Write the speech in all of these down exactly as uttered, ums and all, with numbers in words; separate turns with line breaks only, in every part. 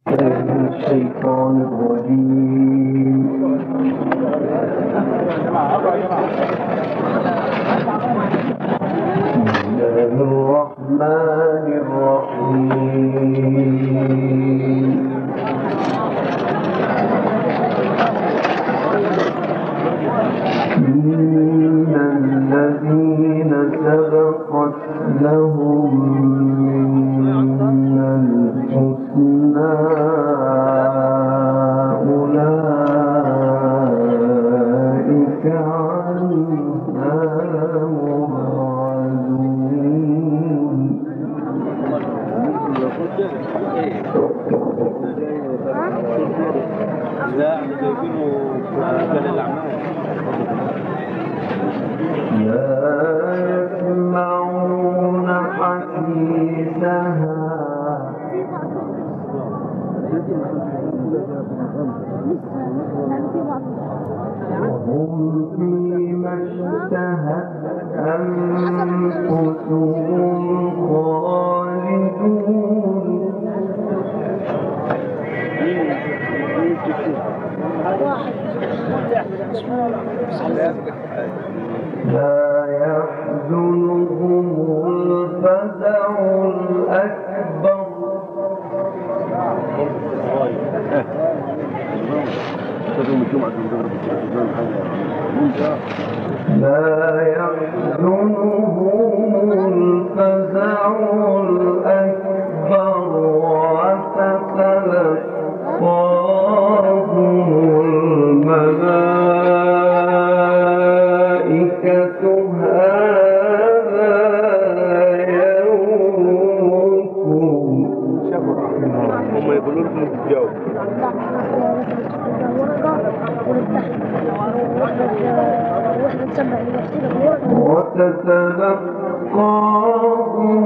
الشيطان الرجيم. بسم الله الرحمن الرحيم. إن الذين سبقت لهم من الحسنى أولئك عنها مبعدون. لا يسمعون حديثها وهم فيما اشتهت أنفسهم خالدون. لا يحزنهم الفزع الأكبر لا يحزنهم الفزع الأكبر وتتلقاهم الملائكة هذا يومكم. هم يقولون لكم تتجاوب وتتلقاهم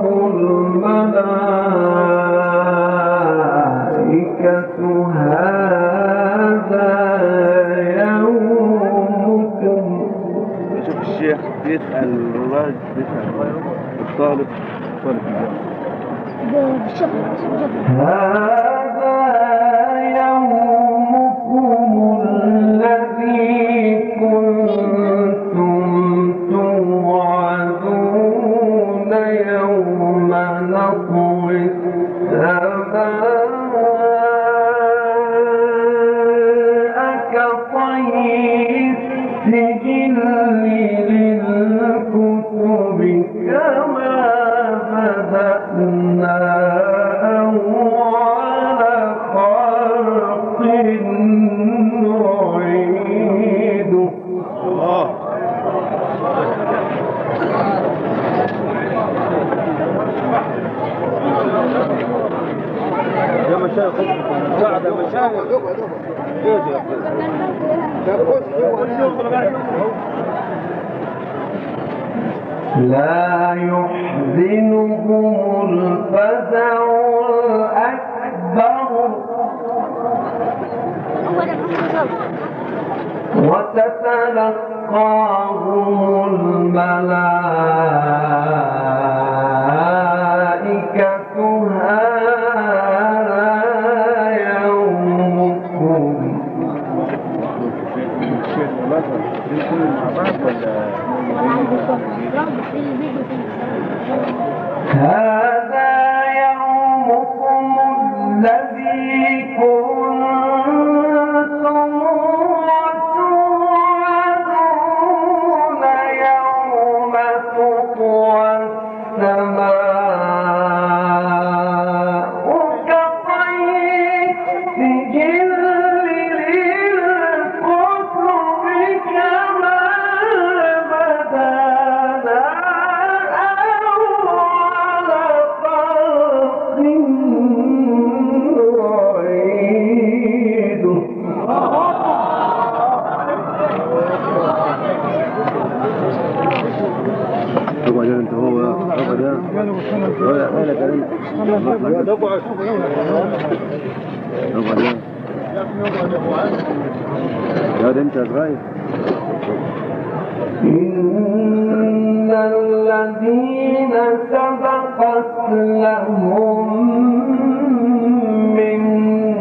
الملائكة هذا يومكم.
شوف الشيخ بيسأل الراجل بيسأل الطالب الطالب
هذا يومكم الذي كنتم توعدون يوم نطوي السماء كطي السجل للكتب كما بدأنا أول خلق نعيده. الله
يا مشايخ قاعد يا مشايخ
لا يحزنهم الفزع الأكبر وتتلقاهم الملائكة هذا يومكم. هذا يومكم الذي كنتم توعدون يوم تطوى السماء كطي السجل للكتب كما بدأنا أول خلق نعيده.
اقعد انت هو اقعد يا مالك انت اقعد اقعد يا انت صغير.
إن الذين سبقت لهم من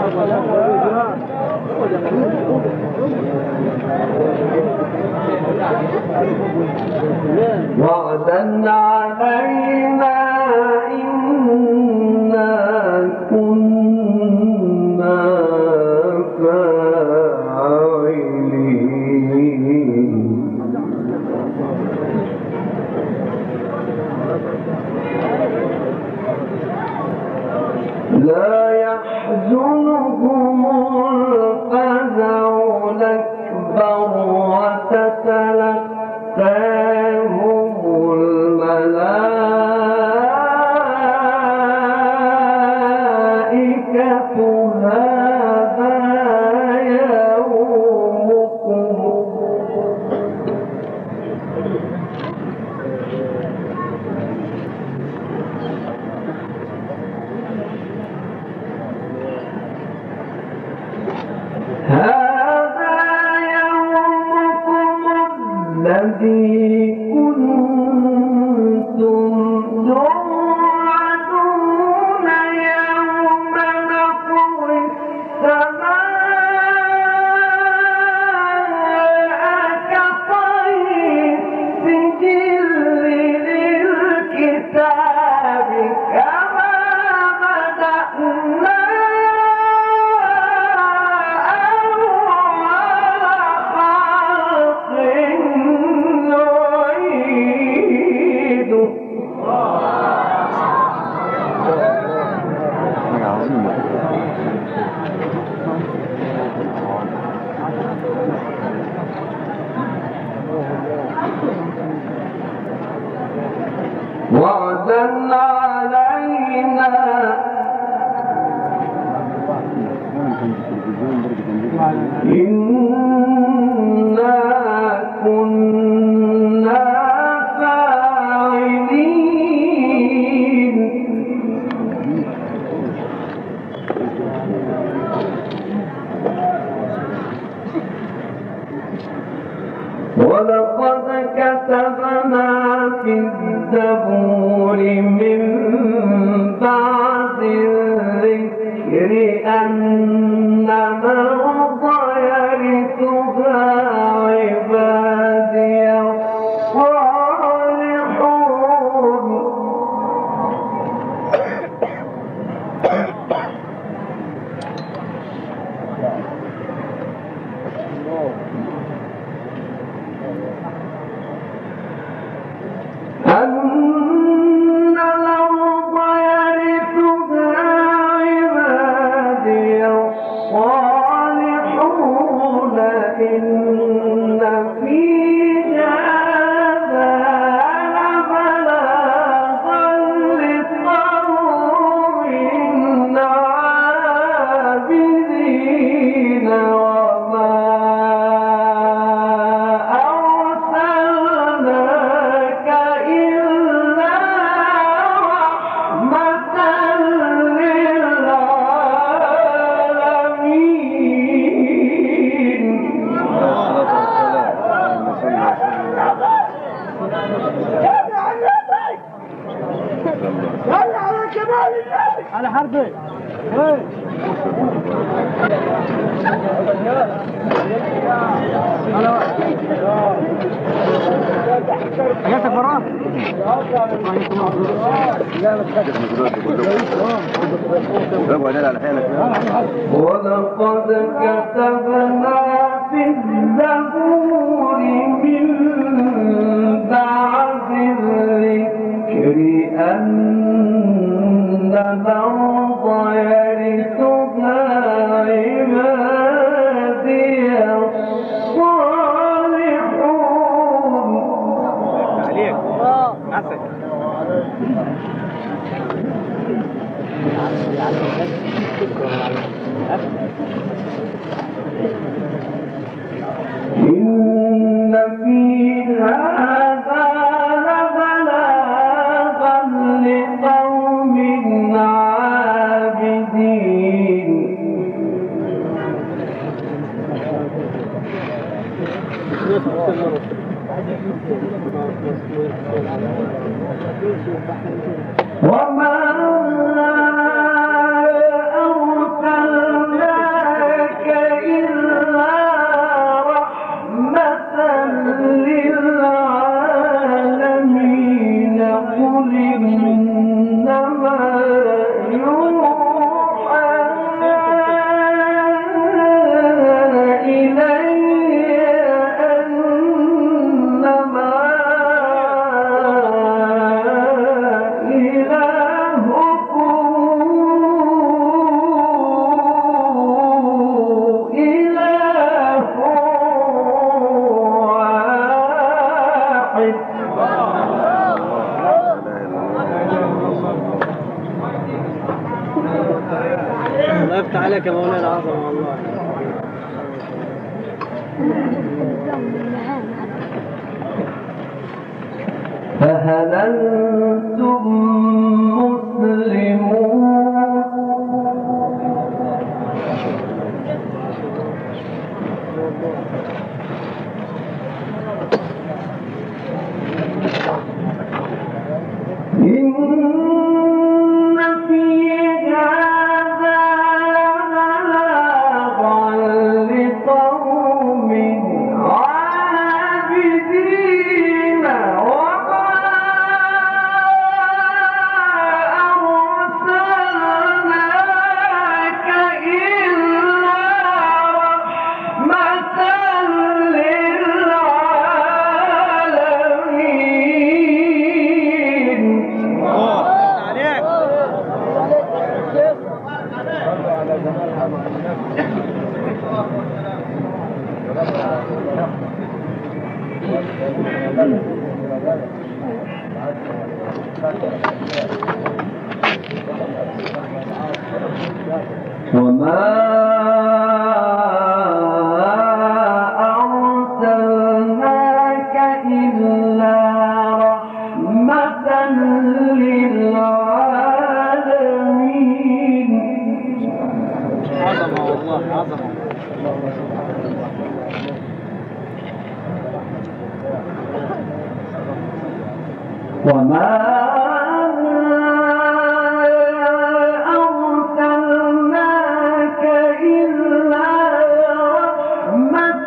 وعدا علينا إنا كنا فاعلين. لا يحزنهم الفزع الأكبر وتتلقاهم الملائكة هذا يومكم. هذا يومكم الذي كنتم توعدون يوم نطوي السماء كطي السجل للكتاب كما بدأنا وعدا علينا إنا كنا فاعلين. ولقد كتبنا في الزبور من بعد الذكر أن الأرض يرثها عبادي الصالحون. أن الأرض يرثها عبادي الصالحون إن في هذا لبلاغا لقوم عابدين وما أرسلناك إلا رحمة للعالمين.
على حربي حاجاتك براه
ولقد كتبنا في الزبور من بعد الذكر أن الأرض يرثها عبادي الصالحون.
عليك عسل
إن في هذا لبلاغا لقوم عابدين. وما أرسلنا فهل أنتم مسلمون إن في هذا لبلاغا لقوم عابدين وما أرسلناك إلا رحمة للعالمين. وما أرسلناك إلا رحمة للعالمين.
عظمة والله عظمة.
وما أرسلناك إلا رحمة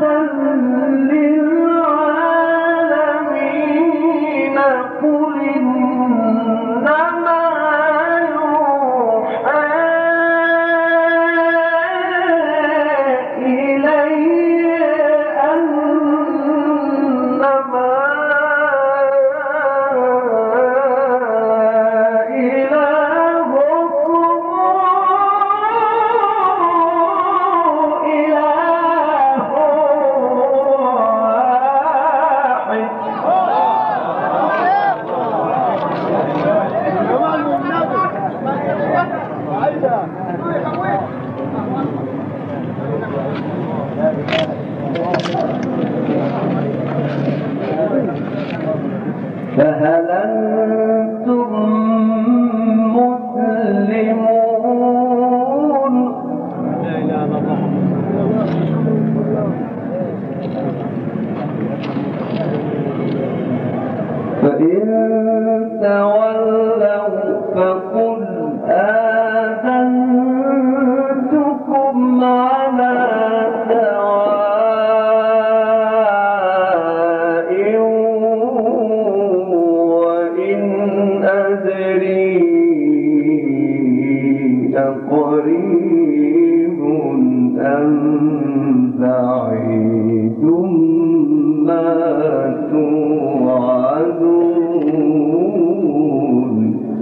للعالمين. قل إنما يوحى إلي أنما فهل أنتم مسلمون؟
لا إله إلا الله.
فإن تولوا فقل آذنتكم على سواء وإن أدري أقريب أم بعيد ما توعدون.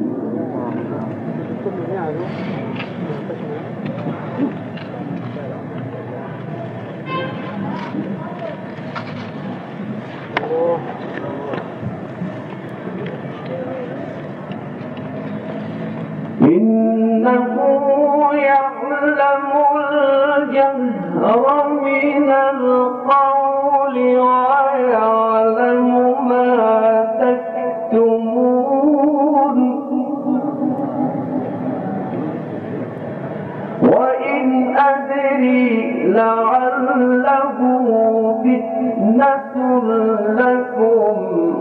إنه يعلم الجهر من القول ويعلم ما تكتمون. وإن أدري لعله فتنة لكم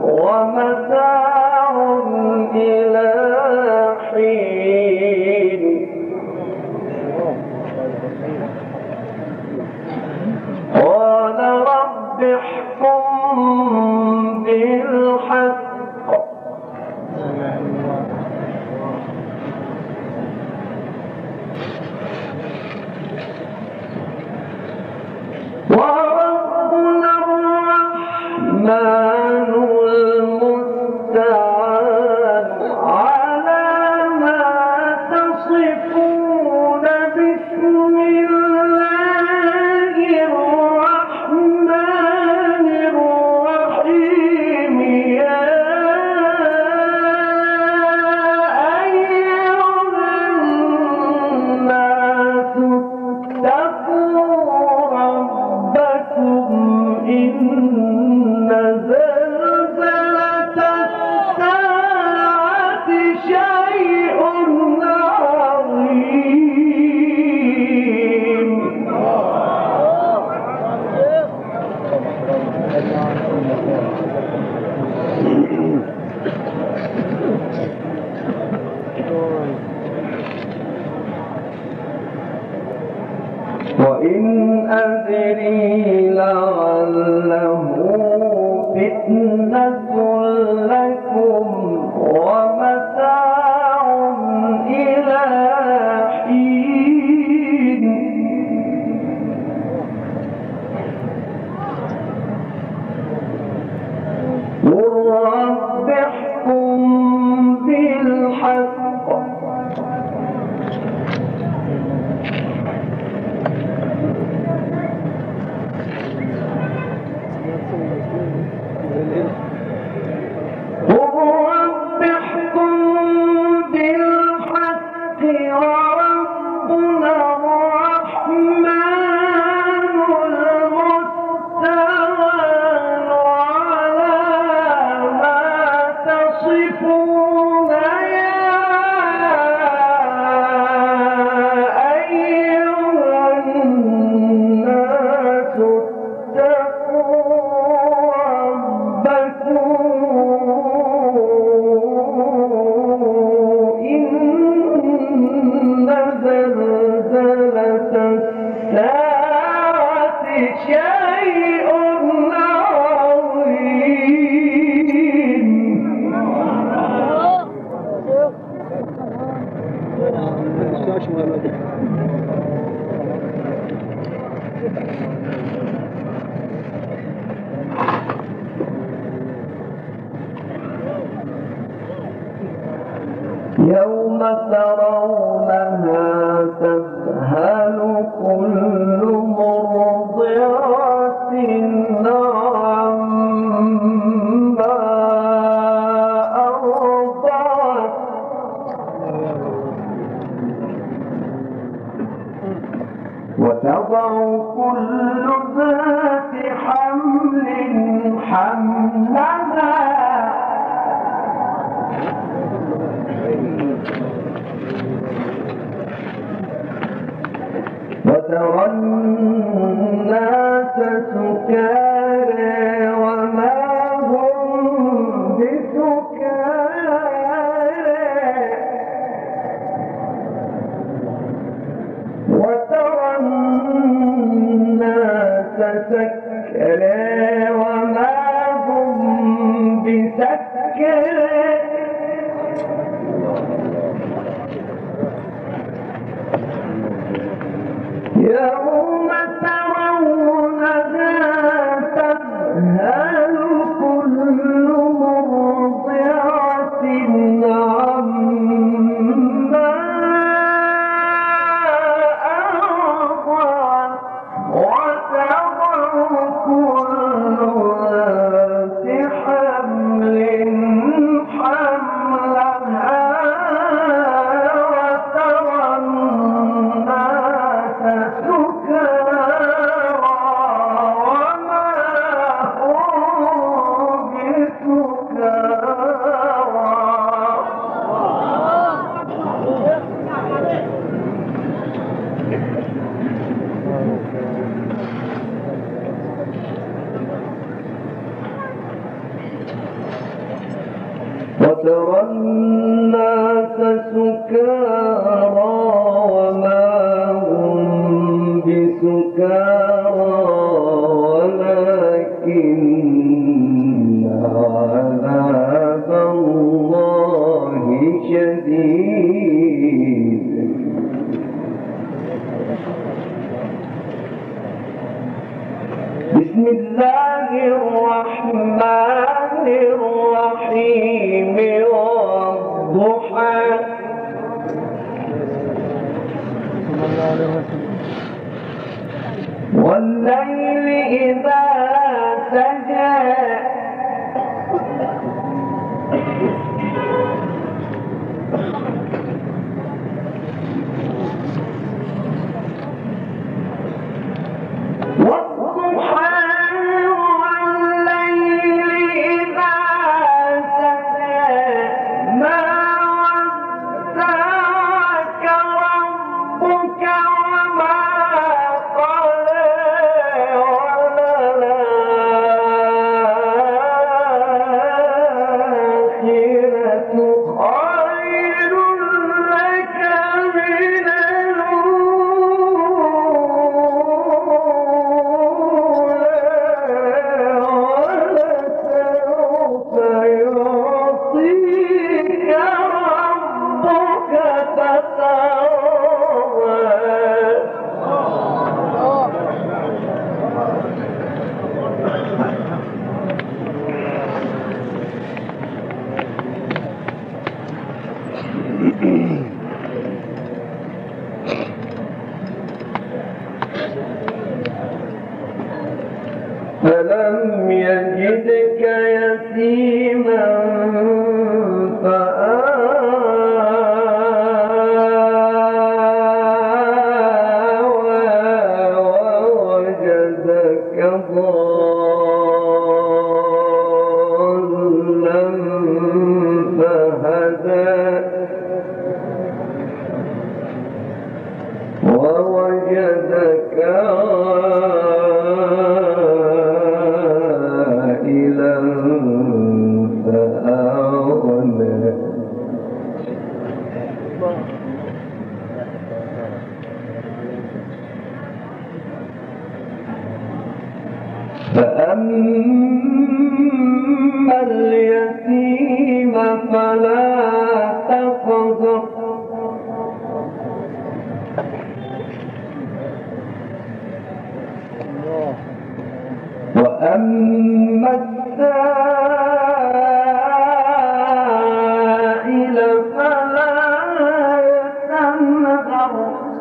ومتاع إلى حين. قال رب احكم بالحق وربنا الرحمن المستعان على ما تصفون. بسم الله الرحمن الرحيم. يا أيها الناس اتقوا ربكم إن زلزلة الساعة وإن أدري لعله فتنة لكم ومتاع إلى حين قل رب احكم بالحق وربنا الرحمن المستعان على ما تصفون يا أيها الناس اتقوا ربكم زلزلة الساعة شيء عظيم يوم ترونها تذهل كل مرضعة عما أرضعت وتضع كل ذات حمل حملها وترى الناس سكارى وما هم بسكارى وترى الناس سكارى وما هم بسكارى يوم ترونها تذهل كل مرضعة عما أرضعت وتضع كل ذات حمل حملها وترى الناس سكارى وما هم وترى الناس سكارى وما هم بسكارى ولكن عذاب الله شديد بسم الله الرحمن الرحيم والضحى والليل إذا سجى ألم يجدك يتيما فآوى ووجدك ضالا فهدى ووجدك عائلا فأغنى فأما اليتيم فلا تقهر وأما السائل فلا تنهر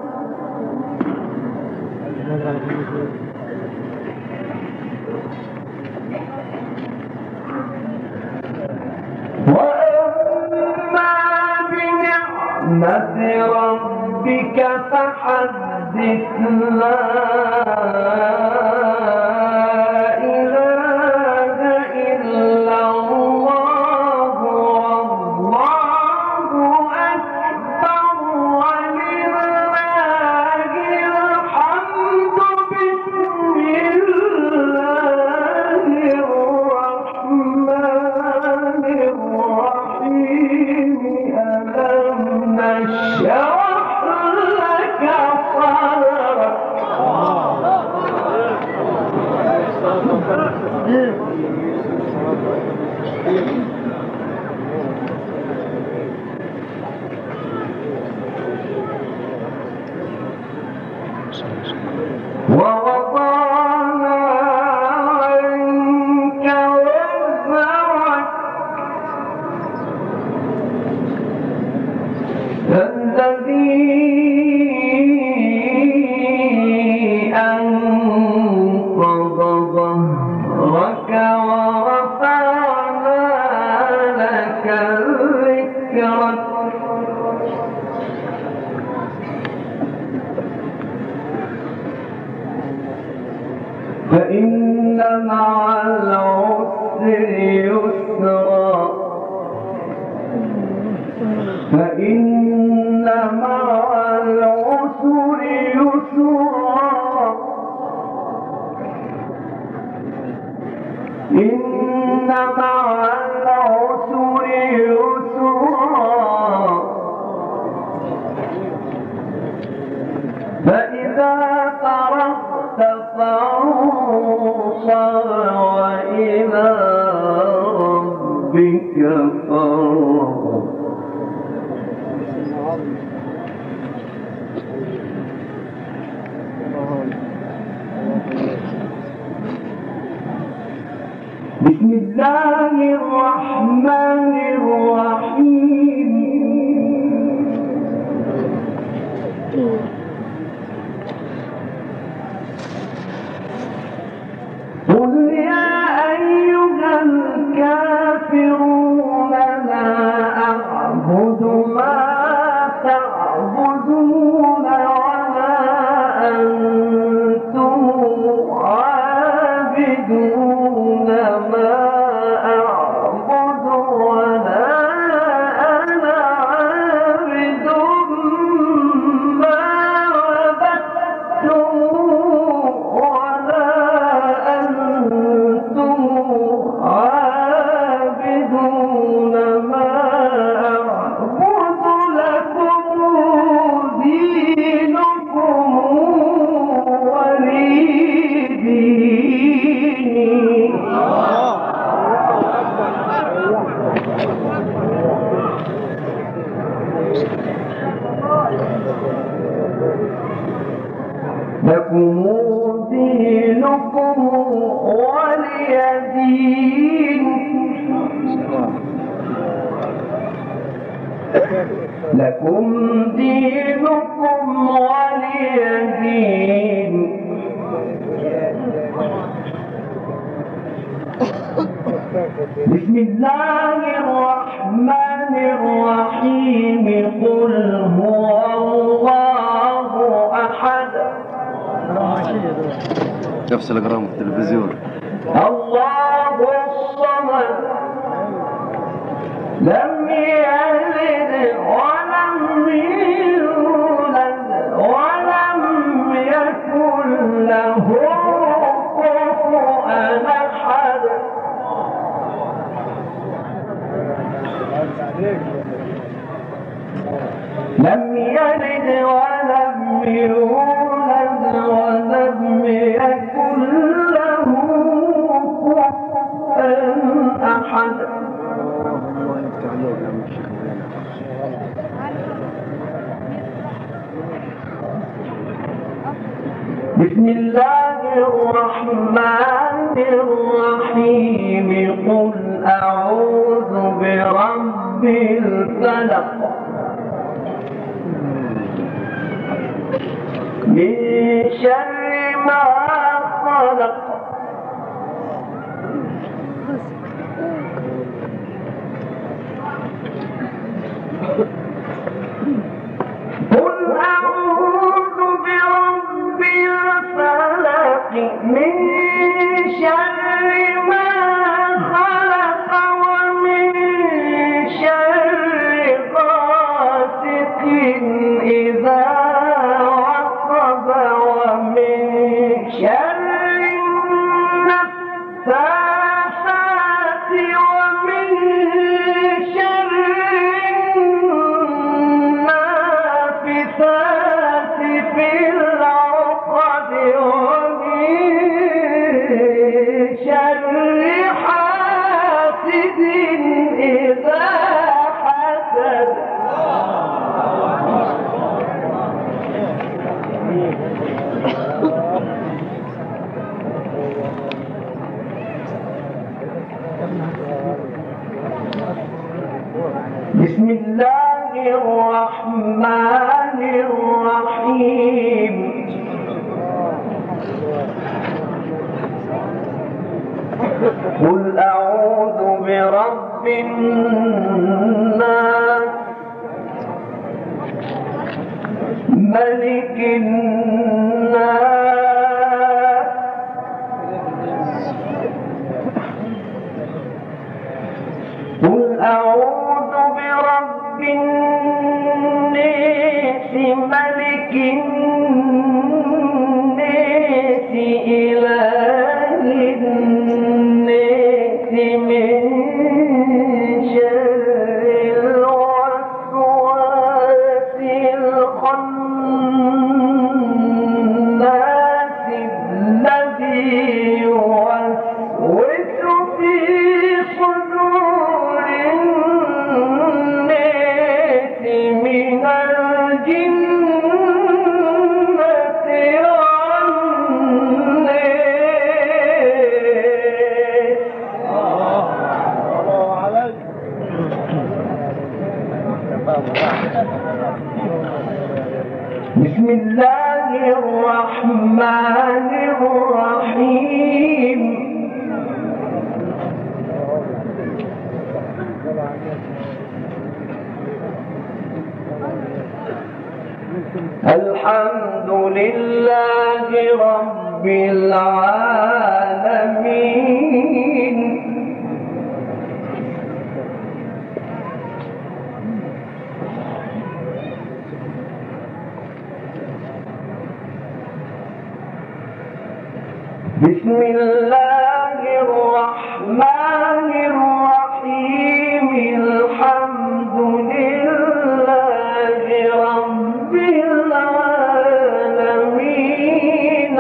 وأما بنعمة ربك فحدث لا ووضعنا عنك وزرك الذي أنقض ظهرك ورفعنا لك ذكرك فإن مع العسر يسرا فإن مع العسر يسرا إن مع العسر يسرا فإذا فرغت فانصب وإلى ربك فارغب بسم الله الرحمن الرحيم قل يا أيها الكافرون لا أعبد ما تعبدون ولا أنتم عابدون ما أعبد ولا أنا عابد ما عبدتم ولا أنتم عابدون ما أعبد لكم دينكم ولي دين لكم دينكم ولي دين لكم دينكم ولي دين بسم الله الرحمن الرحيم قل هو الله أحد
نفس الأقرام في التلفزيون.
الله الصمد لم يلد ولم يولد ولم يكن له كفوا أحد. لم يلد ولم يولد ولم يكن له كفوا أحد. بسم الله الرحمن الرحيم قل أعوذ برب الفلق من شر ما خلق قل أعوذ برب الفلق من شر ما خلق ومن شر غاسق إذا وقب ومن شر النفاثات ومن شر النافثات في العقد ومن شر حاسد إذا حسد. بسم الله الرحمن الرحيم قل أعوذ برب الناس ملك الناس قل أعوذ برب الناس ملك الناس إله الناس من شر الوسواس الخناس الذي يوسوس في صدور الناس من الجنة والناس. بسم الله الرحمن الرحيم الحمد لله رب العالمين بسم الله الرحمن الرحيم الحمد لله رب العالمين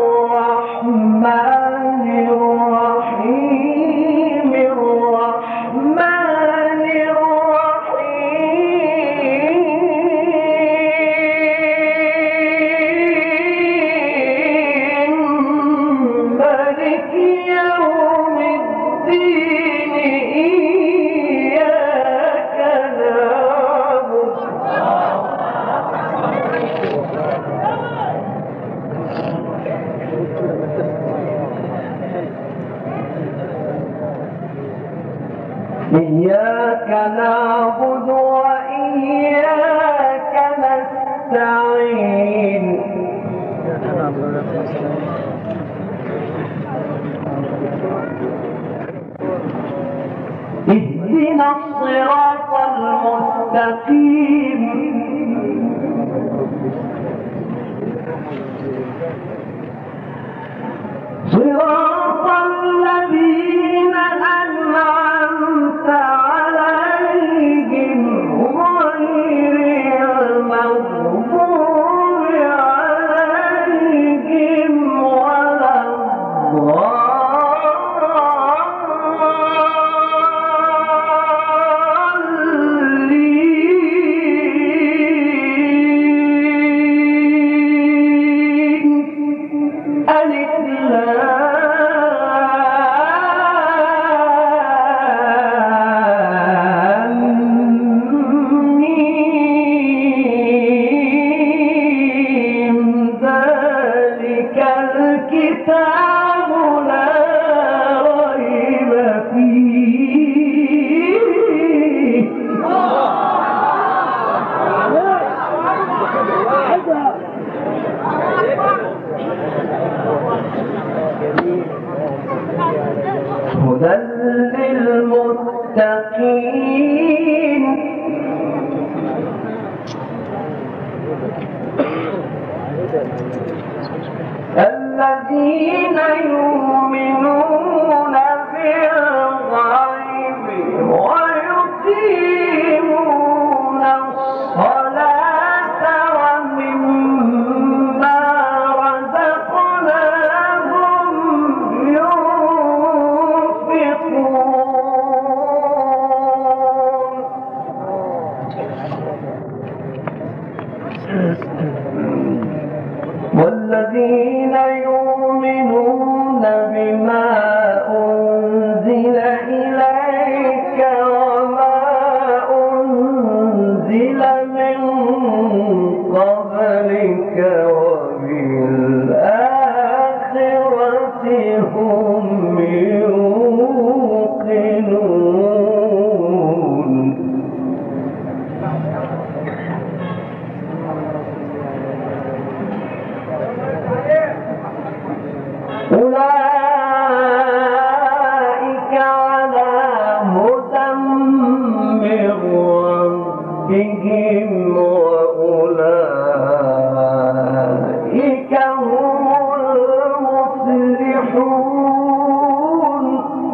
الرحمن الرحيم الرحمن الرحيم مالك يوم الدين إياك نعبد إياك نعبد وإياك نستعين اهدنا الصراط المستقيم صراط الذين أنعمت عليهم غير المغضوب عليهم ولا الضالين. ألف لام ميم ذلك الكتاب لا ريب فيه. هدى للمتقين الذين يؤمنون بالغيب ويقيمون الصلاة ومما رزقناهم ينفقون. والذين يؤمنون بما أنزل إليك وما أنزل من قبلك وبالآخرة هم يوقنون. أولئك على هدى من ربهم وأولئك هم المفلحون.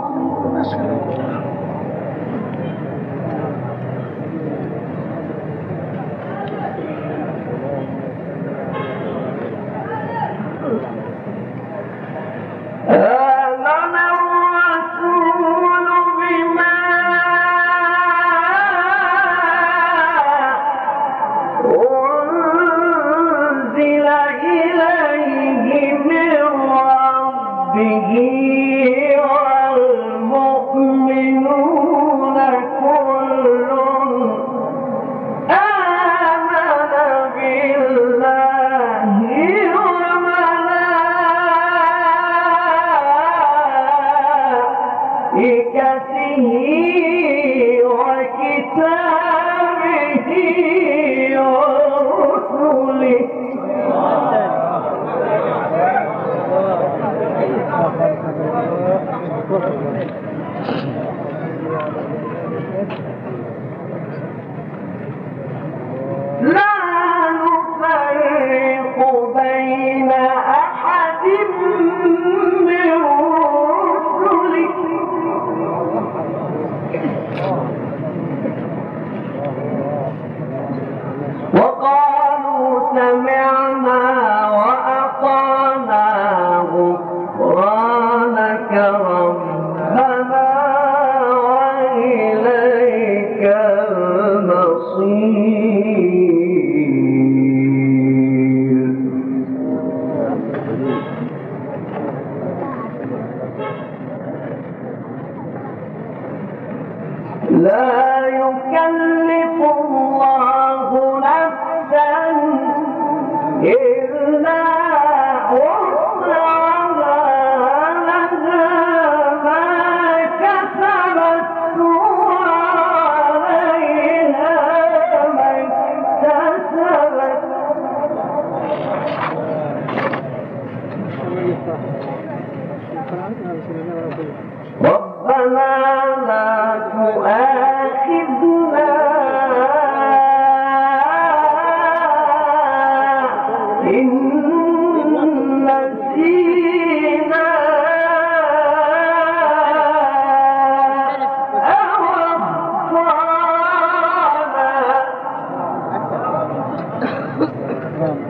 آمن الرسول بما أنزل إليه من ربه والمؤمنون كل آمن بالله وملائكته وكتابه ورسله لا نفرق بين أحد من رسله وقالوا سمعنا وأطعنا غفرانك ربنا وإليك المصير. لا يكلف الله نفسا إلا وسعها لها ما كسبت وعليها ربنا لا تؤاخذنا إن نسينا أو أخطأنا.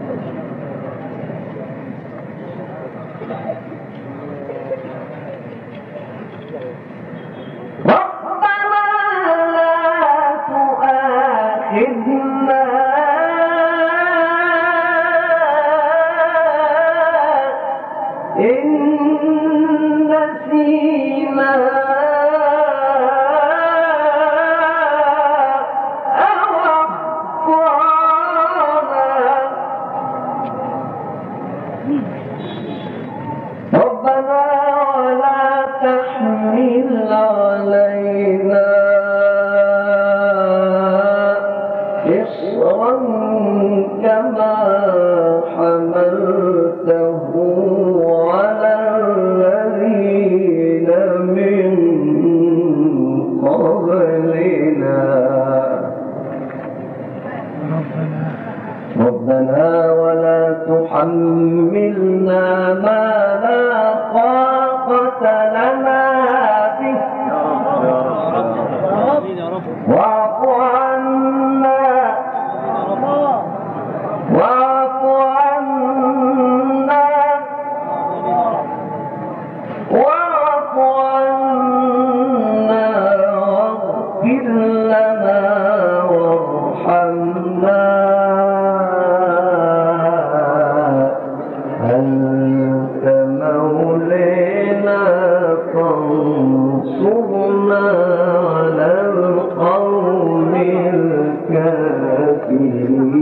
ربنا ولا تحملنا ما لا طاقة لنا به واعف عنا واعف عنا واعف عنا واغفر لنا وارحمنا فانصرنا على القوم الكافرين.